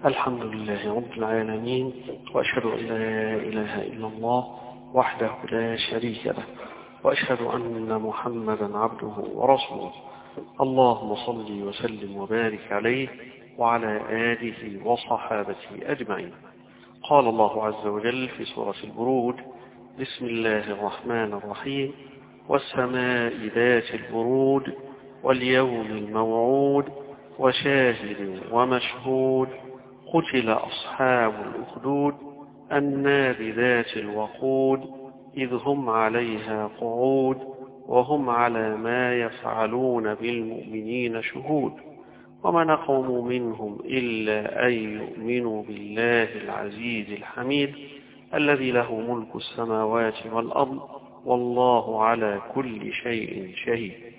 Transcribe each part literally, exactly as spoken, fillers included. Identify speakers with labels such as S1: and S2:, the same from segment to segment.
S1: الحمد لله رب العالمين، وأشهد أن لا إله إلا الله وحده لا شريك له، وأشهد أن محمدا عبده ورسوله. اللهم صل وسلم وبارك عليه وعلى آله وصحابته أجمعين. قال الله عز وجل في سورة البروج: بسم الله الرحمن الرحيم: والسماء ذات البروج واليوم الموعود وشاهد ومشهود قتل أصحاب الأخدود النار ذات الوقود إذ هم عليها قعود وهم على ما يفعلون بالمؤمنين شهود وما نقموا منهم إلا أن يؤمنوا بالله العزيز الحميد الذي له ملك السماوات والأرض والله على كل شيء شهيد.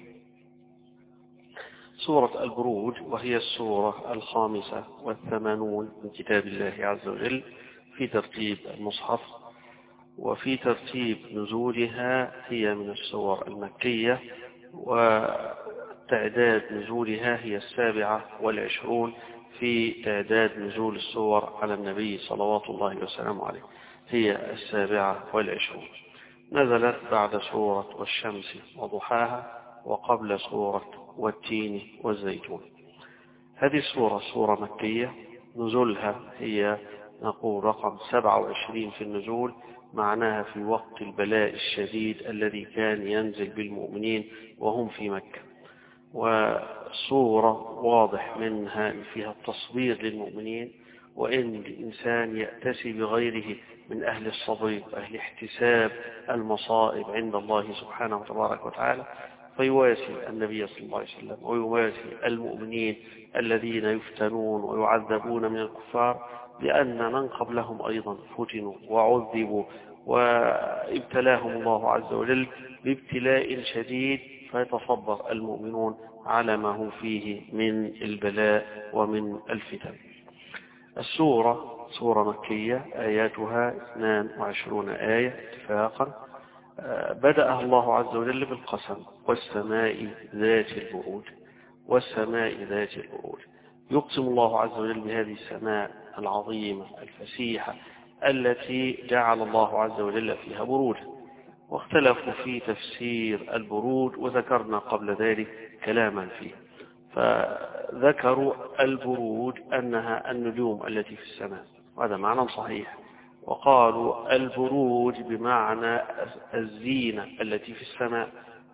S1: سورة البروج، وهي السورة الخامسة والثمانون من كتاب الله عز وجل في ترتيب المصحف، وفي ترتيب نزولها هي من السور المكية، وتعداد نزولها هي السابعة والعشرون في تعداد نزول السور على النبي صلوات الله وسلامه عليه، هي السابعة والعشرون. نزلت بعد سورة والشمس وضحاها وقبل سورة والتين والزيتون. هذه السورة سورة مكية، نزولها هي نقول رقم سبعة وعشرين في النزول، معناها في وقت البلاء الشديد الذي كان ينزل بالمؤمنين وهم في مكة. وصورة واضح منها فيها التصوير للمؤمنين، وإن الإنسان يأتسي بغيره من أهل الصبر وأهل احتساب المصائب عند الله سبحانه وتبارك وتعالى، فيواسي النبي صلى الله عليه وسلم ويواسي المؤمنين الذين يفتنون ويعذبون من الكفار، لأن من قبلهم أيضا فتنوا وعذبوا وابتلاهم الله عز وجل بابتلاء شديد، فيتصبر المؤمنون على ما هم فيه من البلاء ومن الفتن. السورة سورة مكية، آياتها اثنان وعشرون آية اتفاقا. بدأ الله عز وجل بالقسم: والسماء ذات البروج، والسماء ذات البروج. يقسم الله عز وجل بهذه السماء العظيمة الفسيحة التي جعل الله عز وجل فيها بروج، واختلفوا في تفسير البروج وذكرنا قبل ذلك كلاما فيه. فذكروا البروج أنها النجوم التي في السماء، وهذا معنى صحيح، وقالوا البروج بمعنى الزينة التي في السماء،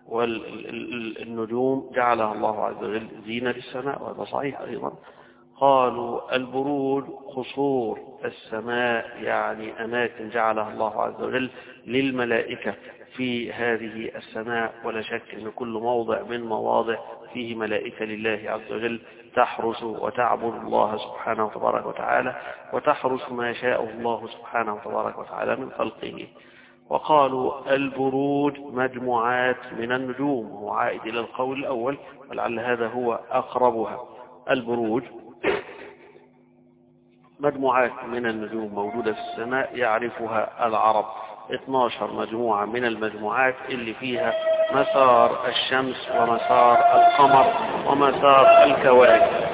S1: والنجوم جعلها الله عز وجل زينة للسماء، وهذا صحيح أيضا. قالوا البروج قصور السماء، يعني أماكن جعلها الله عز وجل للملائكة في هذه السماء، ولا شك أن كل موضع من مواضع فيه ملائكة لله عز وجل تحرس وتعبد الله سبحانه وتبارك وتعالى، وتحرس ما شاء الله سبحانه وتبارك وتعالى من خلقه. وقالوا البروج مجموعات من النجوم، وهو عائد إلى القول الأول، ولعل هذا هو أقربها. البروج مجموعات من النجوم موجودة في السماء يعرفها العرب، اثنتا عشرة مجموعة من المجموعات اللي فيها مسار الشمس ومسار القمر ومسار الكواكب،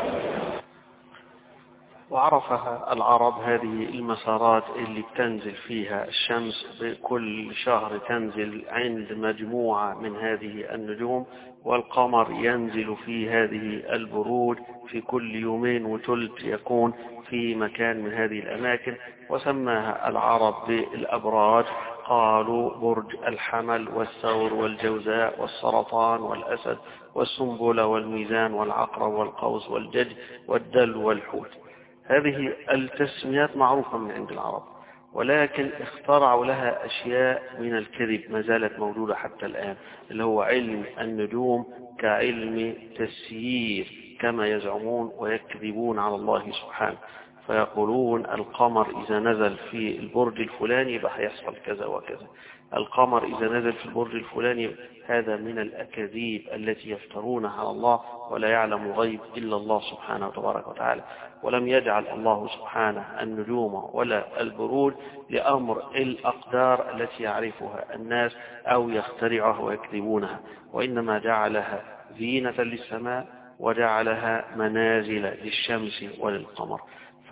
S1: وعرفها العرب هذه المسارات اللي بتنزل فيها الشمس بكل شهر، تنزل عند مجموعة من هذه النجوم، والقمر ينزل في هذه البروج في كل يومين وثلث يكون في مكان من هذه الأماكن، وسماها العرب بالأبراج. قالوا برج الحمل والثور والجوزاء والسرطان والأسد والسنبلة والميزان والعقرب والقوس والجد والدل والحوت. هذه التسميات معروفة من عند العرب، ولكن اخترعوا لها أشياء من الكذب ما زالت موجودة حتى الآن، اللي هو علم النجوم كعلم تسيير كما يزعمون، ويكذبون على الله سبحانه، فيقولون القمر إذا نزل في البرج الفلاني يبقى هيحصل كذا وكذا، القمر إذا نزل في البرج الفلاني. هذا من الأكاذيب التي يفترونها على الله، ولا يعلم غيب إلا الله سبحانه وتبارك وتعالى. ولم يجعل الله سبحانه النجوم ولا البروج لأمر الأقدار التي يعرفها الناس أو يخترعها ويكذبونها، وإنما جعلها زينة للسماء وجعلها منازل للشمس وللقمر.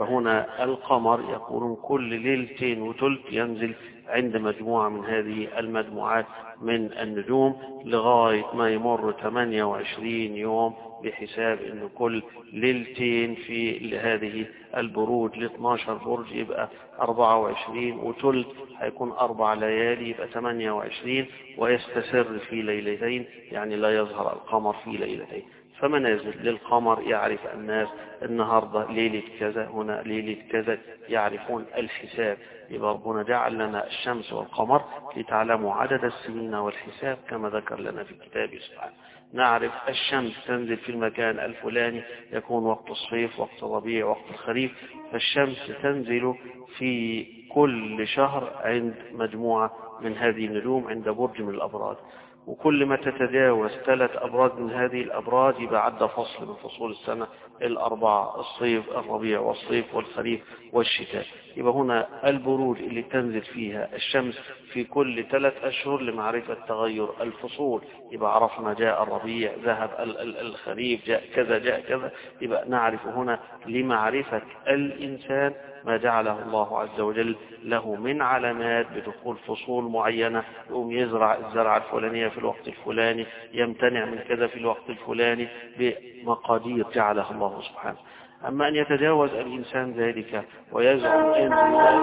S1: فهنا القمر يكون كل ليلتين وثلث ينزل عند مجموعة من هذه المجموعات من النجوم لغاية ما يمر ثمانية وعشرين يوم، بحساب أن كل ليلتين في هذه البروج ل اثني عشر برج يبقى أربعة وعشرين وثلث، هيكون أربع ليالي يبقى ثمانية وعشرين، ويستسر في ليلتين، يعني لا يظهر القمر في ليلتين. فمنازل للقمر يعرف الناس النهاردة ليلة كذا، هنا ليلة كذا، يعرفون الحساب. يبقى ربنا جعل لنا الشمس والقمر لتعلموا عدد السنين والحساب كما ذكر لنا في كتابه سبحانه. نعرف الشمس تنزل في المكان الفلاني، يكون وقت الصيف، وقت الربيع، وقت الخريف، فالشمس تنزل في كل شهر عند مجموعة من هذه النجوم عند برج من الأبراج، وكل ما تتجاوز ثلاث أبراج من هذه الأبراج يبقى عدى فصل من فصول السنة الأربعة: الصيف، الربيع، والصيف، والخريف، والشتاء. يبقى هنا البروج اللي تنزل فيها الشمس في كل ثلاث أشهر لمعرفة تغير الفصول. يبقى عرفنا جاء الربيع، ذهب الخريف، جاء كذا، جاء كذا. يبقى نعرف هنا لمعرفة الإنسان ما جعله الله عز وجل له من علامات بدخول فصول معينة، يقوم يزرع الزرعة الفلانية في الوقت الفلاني، يمتنع من كذا في الوقت الفلاني، بمقادير جعلها الله سبحانه. أما أن يتجاوز الإنسان ذلك ويزعم أن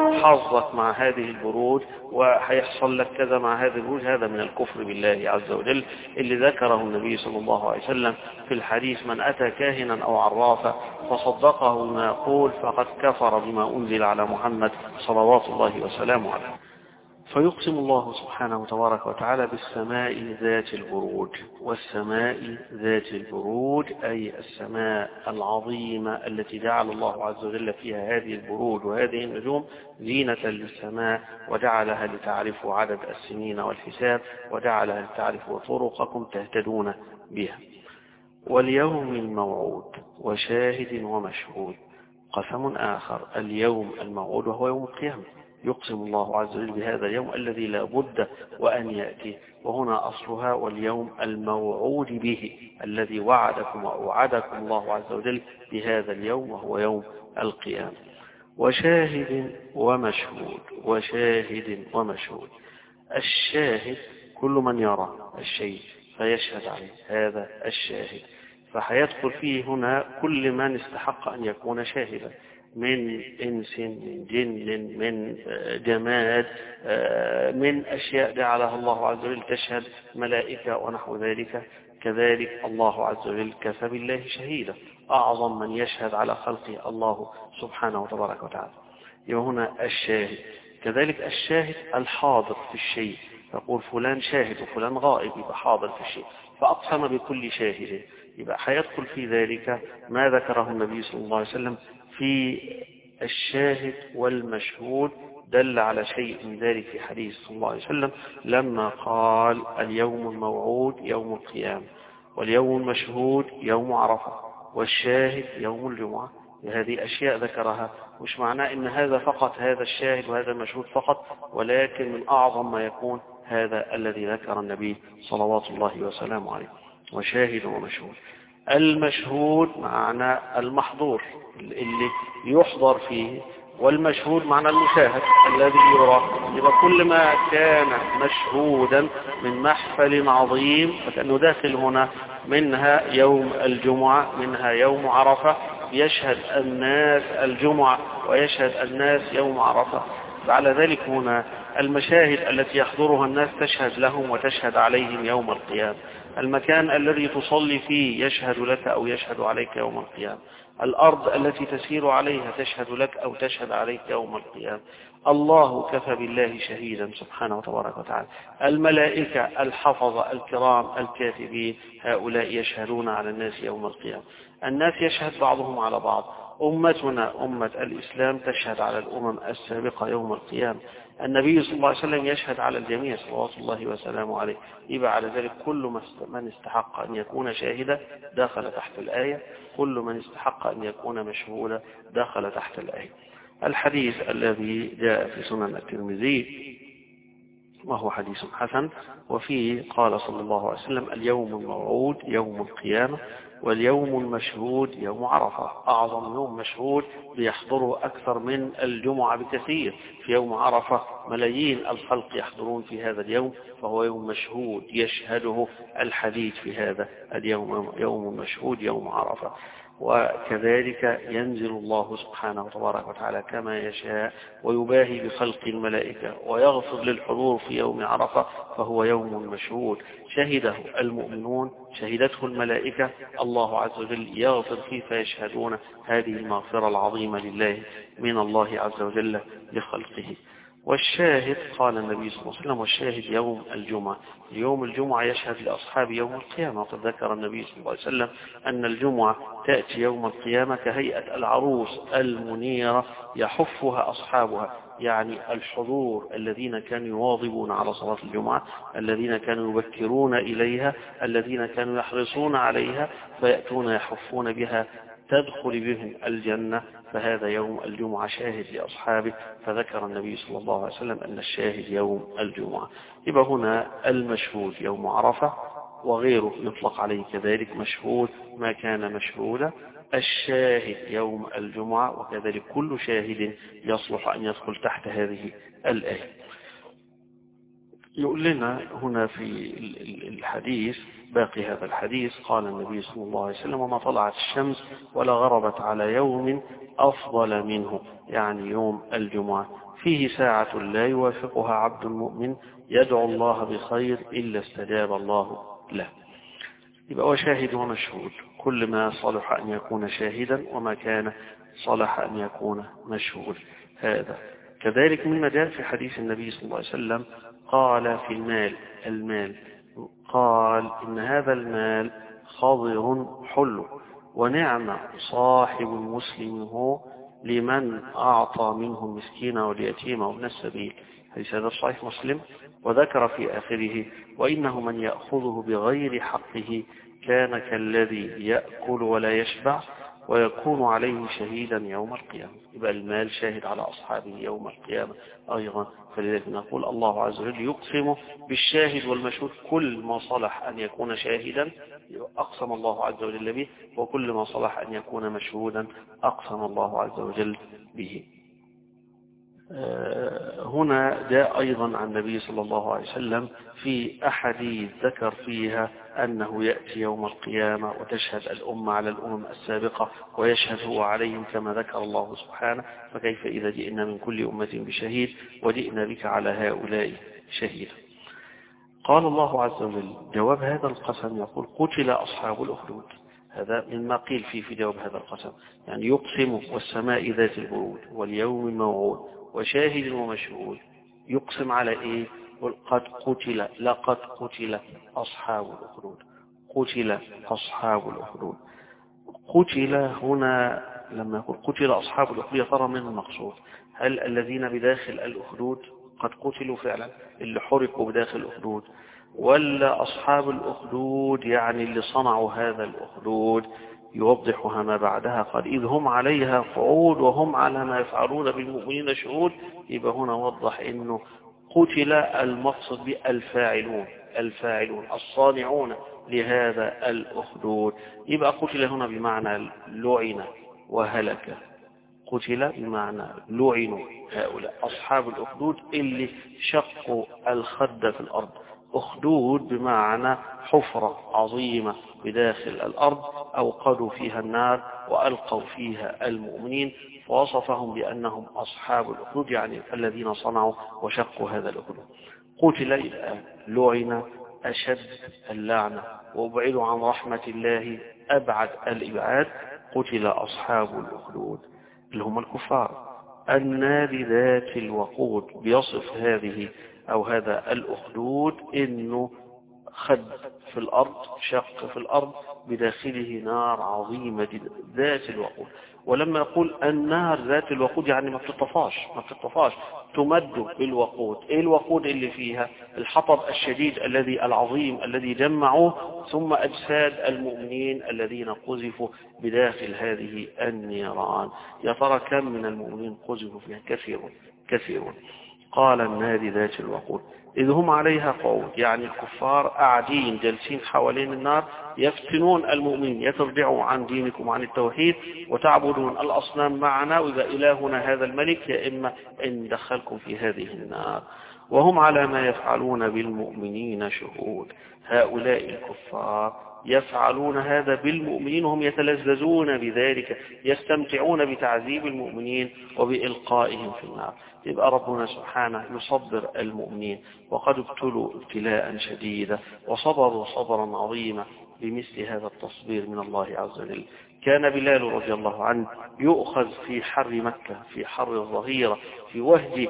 S1: حظك مع هذه البروج وهيحصل لك كذا مع هذه البروج، هذا من الكفر بالله عز وجل اللي ذكره النبي صلى الله عليه وسلم في الحديث: من أتى كاهنا أو عرافا فصدقه ما يقول فقد كفر بما أنزل على محمد صلوات الله وسلامه عليه. فيقسم الله سبحانه تبارك وتعالى بالسماء ذات البروج، والسماء ذات البروج أي السماء العظيمة التي جعل الله عز وجل فيها هذه البروج وهذه النجوم زينة للسماء، وجعلها لتعرفوا عدد السنين والحساب، وجعلها لتعرفوا طرقكم تهتدون بها. واليوم الموعود وشاهد ومشهود. قسم آخر: اليوم الموعود وهو يوم القيامة، يقسم الله عز وجل بهذا اليوم الذي لا بد وأن يأتي، وهنا أصلها واليوم الموعود به، الذي وعدكم ووعدكم الله عز وجل بهذا اليوم وهو يوم القيامة. وشاهد ومشهود. وشاهد ومشهود. الشاهد كل من يرى الشيء فيشهد عليه، هذا الشاهد. فحيدخل فيه هنا كل من استحق أن يكون شاهدا، من إنس، من جن، من جماد، من أشياء جعلها الله عز وجل تشهد، ملائكة ونحو ذلك. كذلك الله عز وجل كفى بالله شهيدا، أعظم من يشهد على خلقه الله سبحانه وتبارك وتعالى. يبقى هنا الشاهد. كذلك الشاهد الحاضر في الشيء، يقول فلان شاهد وفلان غائب، يبقى حاضر في الشيء، فأقسم بكل شاهد. يبقى حيدخل في ذلك ما ذكره النبي صلى الله عليه وسلم في الشاهد والمشهود، دل على شيء من ذلك في حديث صلى الله عليه وسلم لما قال: اليوم الموعود يوم القيامة، واليوم المشهود يوم عرفة، والشاهد يوم الجمعة. هذه أشياء ذكرها، مش معناه إن هذا فقط، هذا الشاهد وهذا المشهود فقط، ولكن من أعظم ما يكون هذا الذي ذكر النبي صلوات الله وسلامه عليه. وشاهد ومشهود. المشهود معنى المحظور اللي يحضر فيه، والمشهود معنى المشاهد الذي يرى. يبقى كل ما كان مشهودا من محفل عظيم فكأنه داخل هنا، منها يوم الجمعة، منها يوم عرفة، يشهد الناس الجمعة ويشهد الناس يوم عرفة. على ذلك هنا المشاهد التي يحضرها الناس تشهد لهم وتشهد عليهم يوم القيامة. المكان الذي تصلي فيه يشهد لك أو يشهد عليك يوم القيامة. الأرض التي تسير عليها تشهد لك أو تشهد عليك يوم القيامة. الله كفى بالله شهيدا سبحانه وتبارك وتعالى. الملائكة الحفظة الكرام الكاتبين، هؤلاء يشهدون على الناس يوم القيامة. الناس يشهد بعضهم على بعض. أمتنا أمة الإسلام تشهد على الأمم السابقة يوم القيامة. النبي صلى الله عليه وسلم يشهد على الجميع صلوات الله وسلامه عليه. يبقى على ذلك كل من استحق أن يكون شاهدا دخل تحت الآية، كل من استحق أن يكون مشهودا دخل تحت الآية. الحديث الذي جاء في سنن الترمذي وهو حديث حسن. وفيه قال صلى الله عليه وسلم: اليوم الموعود يوم القيامة، واليوم المشهود يوم عرفة. أعظم يوم مشهود بيحضره أكثر من الجمعة بكثير. في يوم عرفة ملايين الخلق يحضرون في هذا اليوم، فهو يوم مشهود يشهده الحديث في هذا اليوم، يوم مشهود يوم عرفة. وكذلك ينزل الله سبحانه وتبارك وتعالى كما يشاء ويباهي بخلق الملائكة ويغفر للحضور في يوم عرفة، فهو يوم مشهود شهده المؤمنون، شهدته الملائكة، الله عز وجل يغفر فيه فيشهدون هذه المغفرة العظيمة لله من الله عز وجل لخلقه. والشاهد قال النبي صلى الله عليه وسلم: والشاهد يوم الجمعة. يوم الجمعة يشهد لأصحاب يوم القيامة. وقد ذكر النبي صلى الله عليه وسلم أن الجمعة تأتي يوم القيامة كهيئة العروس المنيرة يحفها أصحابها، يعني الحضور الذين كانوا يواظبون على صلاة الجمعة، الذين كانوا يبكرون إليها، الذين كانوا يحرصون عليها فيأتون يحفون بها تدخل بهم الجنة. فهذا يوم الجمعة شاهد لأصحابه، فذكر النبي صلى الله عليه وسلم أن الشاهد يوم الجمعة. يبقى هنا المشهود يوم عرفة، وغيره يطلق عليه كذلك مشهود ما كان مشهودا. الشاهد يوم الجمعة، وكذلك كل شاهد يصلح أن يدخل تحت هذه الآية. يقول لنا هنا في الحديث باقي هذا الحديث: قال النبي صلى الله عليه وسلم: وما طلعت الشمس ولا غربت على يوم أفضل منه، يعني يوم الجمعة، فيه ساعة لا يوافقها عبد المؤمن يدعو الله بخير إلا استجاب الله له. يبقى هو شاهد ومشهود، كل ما صلح أن يكون شاهدا وما كان صلح أن يكون مشهود. هذا كذلك مما جاء في حديث النبي صلى الله عليه وسلم قال في المال المال قال: إن هذا المال خضر حلو، ونعم صاحب المسلم هو لمن أعطى منه المسكين واليتيم وابن السبيل. حديث هذا صحيح مسلم. وذكر في آخره: وإنه من يأخذه بغير حقه كان كالذي يأكل ولا يشبع ويكون عليه شهيدا يوم القيامة. يبقى المال شاهد على أصحابه يوم القيامة أيضا. فلذلك نقول الله عز وجل يقسم بالشاهد والمشهود، كل ما صلح أن يكون شاهدا أقسم الله عز وجل به، وكل ما صلح أن يكون مشهودا أقسم الله عز وجل به. هنا جاء أيضا عن النبي صلى الله عليه وسلم في أحاديث ذكر فيها أنه يأتي يوم القيامة وتشهد الأمة على الأمم السابقة ويشهد هو عليهم كما ذكر الله سبحانه: فكيف إذا جئنا من كل أمة بشهيد وجئنا بك على هؤلاء شهيدا. قال الله عز وجل جواب هذا القسم يقول: قتل أصحاب الأخدود. هذا مما قيل فيه في جواب هذا القسم، يعني يقسم والسماء ذات البرود واليوم الموعود وشاهد ومشهود. يقسم على إيه؟ قد قتل، لقد قتل أصحاب الأخدود، قتل أصحاب الأخدود. قتل هنا لما يقول قتل أصحاب الأخدود ترى من المقصود؟ هل الذين بداخل الأخدود قد قتلوا فعلا اللي حرقوا بداخل الأخدود، ولا أصحاب الأخدود يعني اللي صنعوا هذا الأخدود؟ يوضحها ما بعدها قال: إذ هم عليها قعود وهم على ما يفعلون بالمؤمنين شهود. يبقى هنا وضح إنه قتل المقصد بالفاعلون، الفاعلون الصانعون لهذا الأخدود. يبقى قتل هنا بمعنى لعن وهلك، قتل بمعنى لعنوا هؤلاء أصحاب الأخدود اللي شقوا الخد في الأرض. أخدود بمعنى حفرة عظيمة بداخل الأرض أوقدوا فيها النار وألقوا فيها المؤمنين، فوصفهم بأنهم أصحاب الأخدود، يعني الذين صنعوا وشقوا هذا الأخدود. قتل الآن لعن أشد اللعنة وابعدوا عن رحمة الله أبعد الإبعاد. قتل أصحاب الأخدود اللي هم الكفار النار ذات الوقود. بيصف هذه أو هذا الأخدود إنه خد في الأرض، شق في الأرض بداخله نار عظيمة ذات الوقود. ولما يقول النار ذات الوقود يعني ما بتطفاش، ما بتطفاش، تمد بالوقود. ايه الوقود اللي فيها؟ الحطب الشديد الذي العظيم الذي جمعوه، ثم أجساد المؤمنين الذين قذفوا بداخل هذه النيران. يا ترى كم من المؤمنين قذفوا فيها؟ كثير كثير. قال النار ذات الوقود إذ هم عليها قعود، يعني الكفار قاعدين جالسين حوالين النار يفتنون المؤمنين، يترجعوا عن دينكم وعن التوحيد وتعبدون الأصنام معنا، وإذا إلهنا هذا الملك يا إما إن دخلكم في هذه النار، وهم على ما يفعلون بالمؤمنين شهود. هؤلاء الكفار يفعلون هذا بالمؤمنين وهم يتلذذون بذلك، يستمتعون بتعذيب المؤمنين وبإلقائهم في النار. يبقى ربنا سبحانه يصبر المؤمنين، وقد ابتلوا ابتلاء شديدا وصبروا صبرا عظيما بمثل هذا التصبير من الله عز وجل. كان بلال رضي الله عنه يؤخذ في حر مكة، في حر الظهيرة، في وهج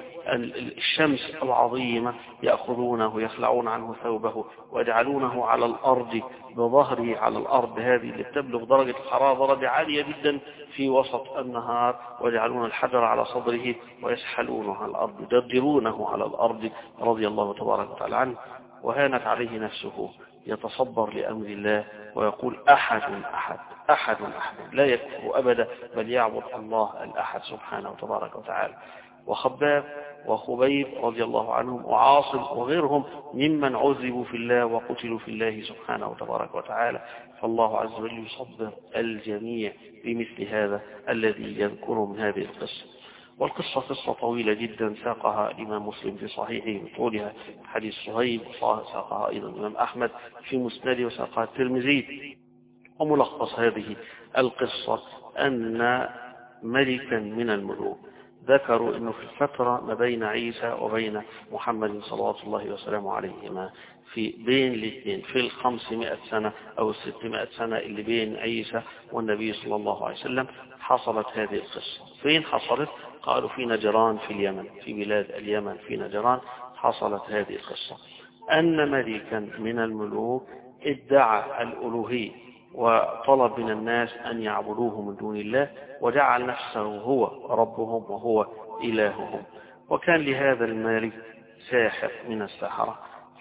S1: الشمس العظيمة، يأخذونه يخلعون عنه ثوبه ويجعلونه على الأرض بظهره على الأرض هذه اللي تبلغ درجة الحرارة درجة عالية جدا في وسط النهار، ويجعلون الحجر على صدره ويسحلونه على الأرض، يدرونه على الأرض رضي الله تبارك وتعالى عنه. وهانت عليه نفسه، يتصبر لأمر الله ويقول أحد أحد أحد أحد، لا يكفر أبدا، بل يعبد الله الأحد سبحانه وتبارك وتعالى. وخباب وخبيب رضي الله عنهم وعاصم وغيرهم ممن عذبوا في الله وقتلوا في الله سبحانه وتبارك وتعالى. فالله عز وجل يصبر الجميع بمثل هذا الذي يذكره من هذه القصة. والقصة قصة طويلة جدا، ساقها الإمام مسلم في صحيحه بطولها حديث صهيب، وساقها أيضا الإمام أحمد في مسنده، وساقها الترمذي. وملخص هذه القصة أن ملكا من الملوك ذكروا أنه في الفترة ما بين عيسى وبين محمد صلوات الله وسلامه عليهما، في بين الاثنين في الخمسمائة سنة أو الستمائة سنة اللي بين عيسى والنبي صلى الله عليه وسلم، حصلت هذه القصة. فين حصلت؟ قالوا في نجران في اليمن، في بلاد اليمن في نجران حصلت هذه القصة. أن ملكا من الملوك ادعى الألوهية وطلب من الناس أن يعبدوه من دون الله، وجعل نفسه هو ربهم وهو إلههم. وكان لهذا الملك ساحر من السحرة.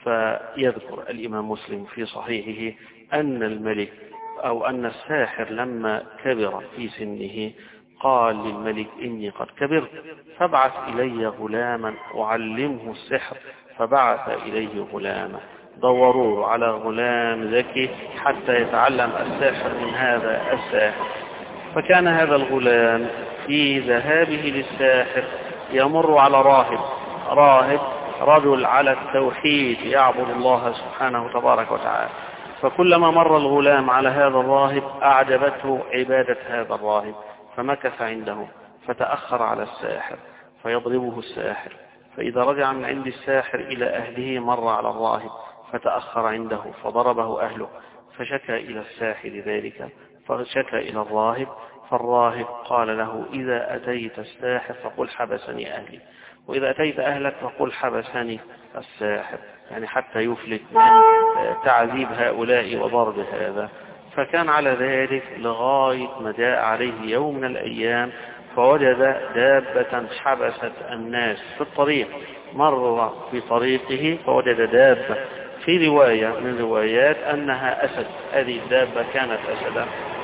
S1: فيذكر الإمام مسلم في صحيحه أن الملك أو أن الساحر لما كبر في سنه قال للملك إني قد كبرت، فابعث إلي غلاما أعلمه السحر. فبعث إليه غلاما، دوروا على غلام ذكي حتى يتعلم الساحر من هذا الساحر. فكان هذا الغلام في ذهابه للساحر يمر على راهب راهب رجل على التوحيد يعبد الله سبحانه تبارك وتعالى. فكلما مر الغلام على هذا الراهب أعجبته عبادة هذا الراهب، فمكث عنده، فتأخر على الساحر فيضربه الساحر. فإذا رجع من عند الساحر إلى أهله مر على الراهب فتأخر عنده فضربه أهله، فشكى إلى الساحر ذلك، فشكى إلى الراهب. فالراهب قال له إذا أتيت الساحر فقل حبسني أهلي، وإذا أتيت أهلك فقل حبسني الساحر، يعني حتى يفلت من تعذيب هؤلاء وضرب هذا. فكان على ذلك لغاية ما جاء عليه يوم من الأيام فوجد دابة حبست الناس في الطريق. مر في طريقه فوجد دابة، في رواية من روايات أنها أسد، هذه الدابة كانت أسدا،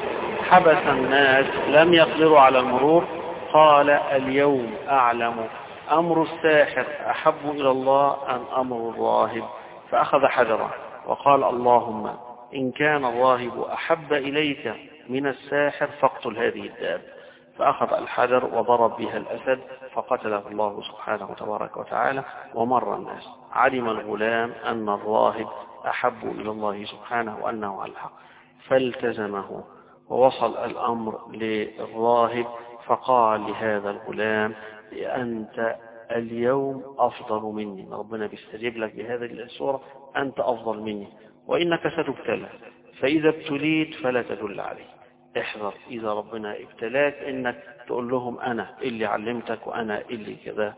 S1: حبس الناس لم يقدروا على المرور. قال اليوم أعلم أمر الساحر أحب إلى الله أم أمر الراهب. فأخذ حجرا وقال اللهم إن كان الراهب أحب إليك من الساحر فاقتل هذه الدابة. فأخذ الحجر وضرب بها الأسد فقتله الله سبحانه تبارك وتعالى. ومر الناس، علم الغلام أن الراهب أحب إلى الله سبحانه وأنه على الحق، فالتزمه. ووصل الأمر للراهب فقال لهذا الغلام أنت اليوم أفضل مني، ربنا بيستجيب لك بهذه الصورة، أنت أفضل مني، وإنك ستبتلى، فإذا ابتليت فلا تدل عليه. احذر إذا ربنا ابتلاك إنك تقول لهم أنا اللي علمتك وأنا اللي كذا.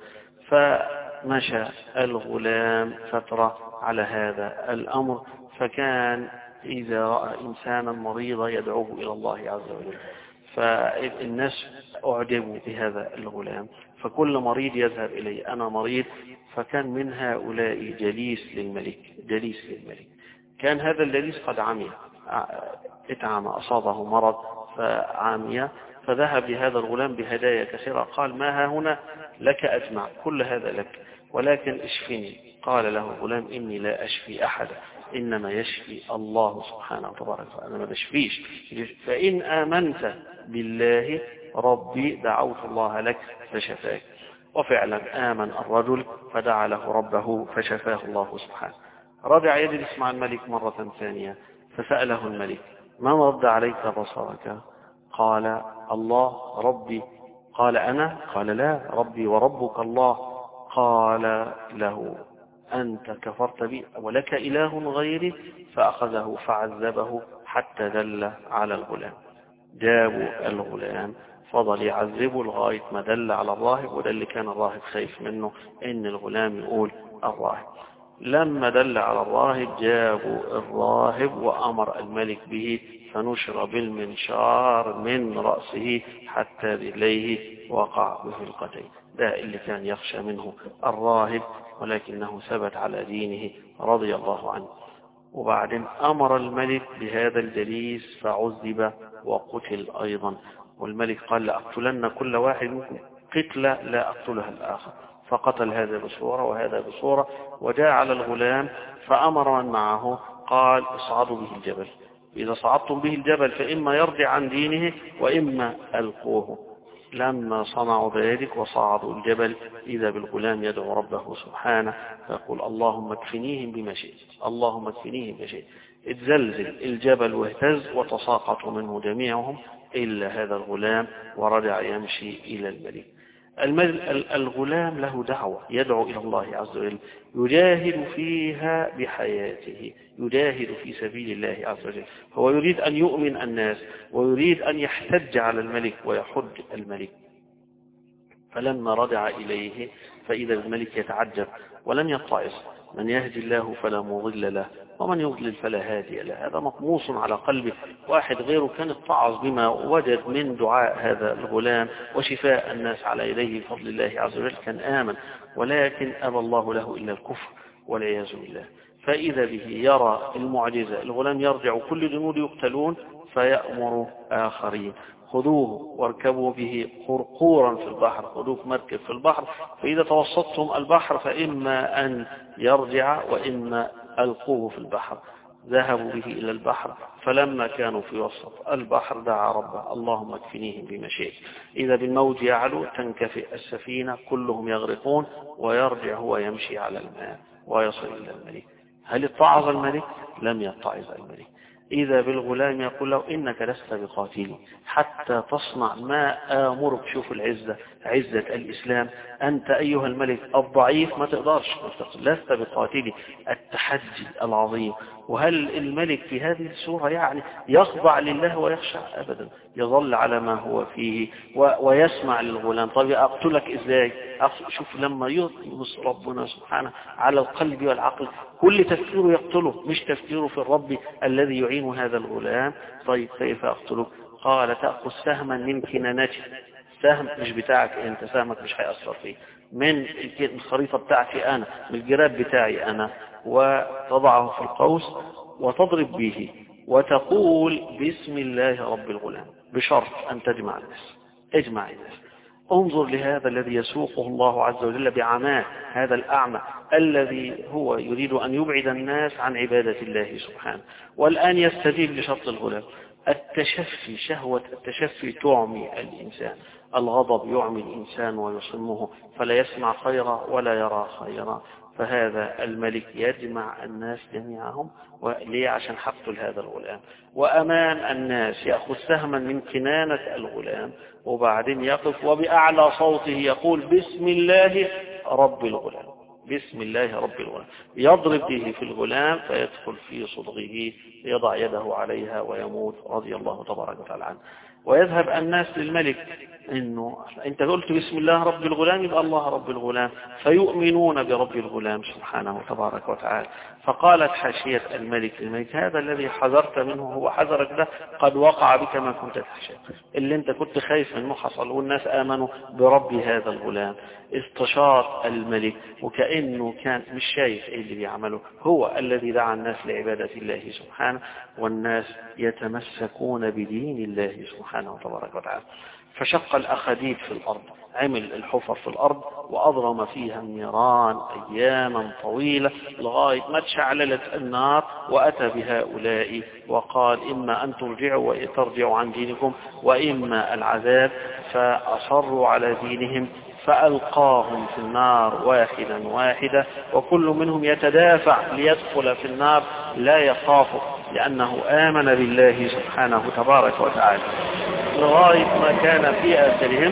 S1: فمشى الغلام فترة على هذا الأمر، فكان إذا رأى إنسانا مريضا يدعوه إلى الله عز وجل، فالناس أعجبوا بهذا الغلام، فكل مريض يذهب إليه أنا مريض. فكان من هؤلاء جليس للملك جليس للملك كان هذا الجليس قد عمي اتعمى، أصابه مرض فعامية، فذهب لهذا الغلام بهدايا كثيرة، قال ما ها هنا لك أجمع، كل هذا لك، ولكن اشفني. قال له الغلام إني لا أشفي أحد، إنما يشفي الله سبحانه وتعالى، فأنا ما بشفيش. فإن آمنت بالله ربي دعوت الله لك فشفاك. وفعلا آمن الرجل فدعا له ربه فشفاه الله سبحانه. رجع يجلس مع الملك مرة ثانية فسأله الملك ما رد عليك بصرك؟ قال الله ربي. قال أنا؟ قال لا، ربي وربك الله. قال له أنت كفرت بي ولك إله غيري؟ فأخذه فعذبه حتى دل على الغلام. جابوا الغلام فضل يعذبه لغاية ما دل على الراهب، وده اللي كان الراهب خايف منه، إن الغلام يقول الراهب. لما دل على الراهب جابوا الراهب وأمر الملك به، فنشر بالمنشار من رأسه حتى رجليه وقع بفلقتين. ده اللي كان يخشى منه الراهب، ولكنه ثبت على دينه رضي الله عنه. وبعدين أمر الملك بهذا الجليس فعذب وقتل أيضا. والملك قال لأقتلن كل واحد منكم قتلة لا أقتلها الآخر، فقتل هذا بصورة وهذا بصورة. وجاء على الغلام فأمر من معه قال اصعدوا به الجبل، إذا صعدتم به الجبل فإما يرجع عن دينه وإما ألقوه. لما صنعوا ذلك وصعدوا الجبل إذا بالغلام يدعو ربه سبحانه فيقول اللهم اكفنيهم بما شئت، اللهم اكفنيهم بما شئت. اتزلزل الجبل واهتز وتساقطوا منه جميعهم إلا هذا الغلام، ورجع يمشي إلى الملك. الغلام له دعوة يدعو إلى الله عز وجل، يجاهد فيها بحياته، يجاهد في سبيل الله عز وجل. هو يريد أن يؤمن الناس ويريد أن يحتج على الملك ويحج الملك. فلما رجع إليه فإذا الملك يتعجب ولم يتعظ، من يهدي الله فلا مضل له ومن يضلل فلا هادي له. هذا مطموس على قلبه. واحد غيره كان اتعظ بما وجد من دعاء هذا الغلام وشفاء الناس على يديه بفضل الله عز وجل، كان آمن، ولكن أبى الله له إلا الكفر والعياذ بالله. فإذا به يرى المعجزة، الغلام يرجع كل جنود يقتلون فيأمر آخرين خذوه واركبوا به قرقورا في البحر، خذوه مركب في البحر، فإذا توسطتم البحر فإما أن يرجع وإما ألقوه في البحر. ذهبوا به إلى البحر، فلما كانوا في وسط البحر دعا ربه اللهم اكفنيهم بما شئت. إذا بالموج يعلو تنكفئ السفينة كلهم يغرقون، ويرجع هو يمشي على الماء ويصل إلى الملك. هل اتعظ الملك؟ لم يتعظ الملك. إذا بالغلام يقول له إنك لست بقاتلي حتى تصنع ما آمرك. شوف العزة، عزة الإسلام. أنت أيها الملك الضعيف ما تقدرش، لست بقاتلي، التحدي العظيم. وهل الملك في هذه السورة يعني يخضع لله ويخشع؟ أبدا، يظل على ما هو فيه ويسمع للغلام. طيب أقتلك إزاي؟ شوف لما يطمس ربنا سبحانه على القلب والعقل، كل تفكيره يقتله، مش تفكيره في الرب الذي يعين هذا الغلام. طيب كيف أقتلك؟ قال تأخذ سهما من كنانتي، سهم مش بتاعك انت، سهمك مش هيأثر فيه، من الخريطة بتاعتي أنا، من الجراب بتاعي أنا، وتضعه في القوس وتضرب به وتقول بسم الله رب الغلام، بشرط أن تجمع الناس، اجمع الناس. انظر لهذا الذي يسوقه الله عز وجل بعماه، هذا الأعمى الذي هو يريد أن يبعد الناس عن عبادة الله سبحانه، والآن يستجيب لشرط الغلام. التشفي، شهوة التشفي تعمي الإنسان، الغضب يعمي الإنسان ويصمه فلا يسمع خيرا ولا يرى خيرا. فهذا الملك يجمع الناس جميعهم، وليه؟ عشان حقتل هذا الغلام، وأمام الناس يأخذ سهما من كنانة الغلام، وبعدين يقف وبأعلى صوته يقول بسم الله رب الغلام، بسم الله رب الغلام، يضرب به في الغلام فيدخل في صدغه، يضع يده عليها ويموت رضي الله تبارك وتعالى عنه. ويذهب الناس للملك انه انت قلت بسم الله رب الغلام يبقى الله رب الغلام، فيؤمنون برب الغلام سبحانه تبارك وتعالى. فقالت حاشية الملك الملك هذا الذي حذرت منه هو حذرك ده قد وقع بك ما كنت تخشى، اللي انت كنت خايف منه حصل، والناس آمنوا برب هذا الغلام. استشار الملك وكأنه كان مش شايف ايه اللي بيعمله، هو الذي دعا الناس لعبادة الله سبحانه، والناس يتمسكون بدين الله سبحانه تبارك وتعالى. فشق الأخديد في الأرض، عمل الحفر في الأرض وأضرم فيها النيران أياما طويلة لغاية ما تشعللت النار، وأتى بهؤلاء وقال إما أن ترجعوا وترجعوا عن دينكم وإما العذاب، فأصروا على دينهم فألقاهم في النار واحدا واحدا، وكل منهم يتدافع ليدخل في النار لا يخاف لأنه آمن بالله سبحانه تبارك وتعالى، لغاية ما كان في آخرهم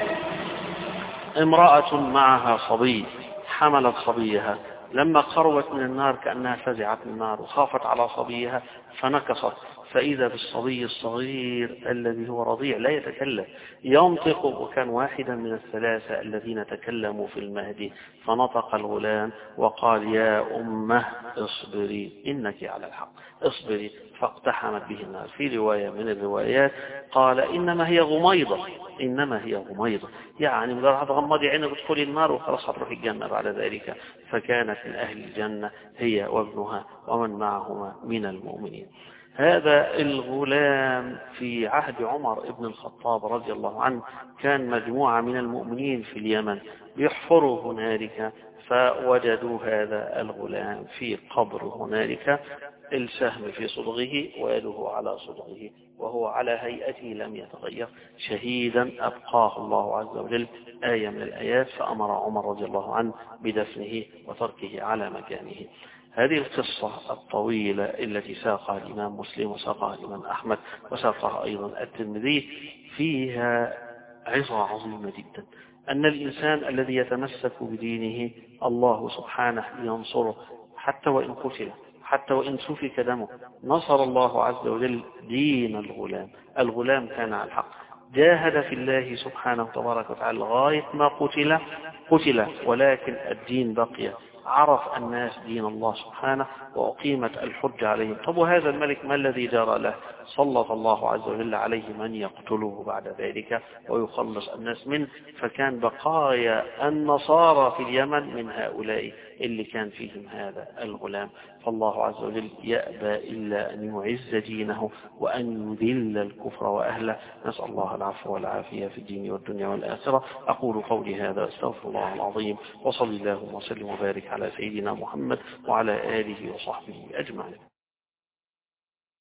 S1: امرأة معها صبي حملت صبيها، لما قربت من النار كأنها فزعت من النار وخافت على صبيها فنكصت، فإذا بالصبي الصغير الذي هو رضيع لا يتكلم ينطق، وكان واحدا من الثلاثة الذين تكلموا في المهدي، فنطق الغلام وقال يا أمه اصبري إنك على الحق اصبري، فاقتحمت به النار. في رواية من الروايات قال إنما هي غميضة إنما هي غميضة، يعني مجرد هتغمضي عينك وتدخلي النار وخلاص هتروحي الجنة بعد ذلك، فكانت من أهل الجنة هي وابنها ومن معهما من المؤمنين. هذا الغلام في عهد عمر بن الخطاب رضي الله عنه كان مجموعة من المؤمنين في اليمن يحفروا هنالك، فوجدوا هذا الغلام في قبر هنالك، السهم في صدغه ويده على صدغه وهو على هيئته لم يتغير، شهيدا أبقاه الله عز وجل، آية من الآيات، فأمر عمر رضي الله عنه بدفنه وتركه على مكانه. هذه القصة الطويلة التي ساقها الإمام مسلم وساقها الإمام أحمد وساقها أيضا الترمذي فيها عظة عظيمة جدا، أن الإنسان الذي يتمسك بدينه الله سبحانه ينصره حتى وإن قتل، حتى وإن سفك دمه، نصر الله عز وجل دين الغلام. الغلام كان على الحق، جاهد في الله سبحانه تبارك وتعالى لغاية ما قتل قتل ولكن الدين بقي، عرف الناس دين الله سبحانه وأقيمت الحج عليهم. طب وهذا الملك ما الذي جرى له؟ سلط الله عز وجل عليه من يقتله بعد ذلك ويخلص الناس منه، فكان بقايا النصارى في اليمن من هؤلاء اللي كان فيهم هذا الغلام. فالله عز وجل يأبى إلا أن يعز دينه وأن يذل الكفر وأهله. نسأل الله العفو والعافية في الدين والدنيا والآخرة. أقول قولي هذا أستغفر الله العظيم، وصلى الله وسلم وبارك على سيدنا محمد وعلى آله وصحبه أجمعين.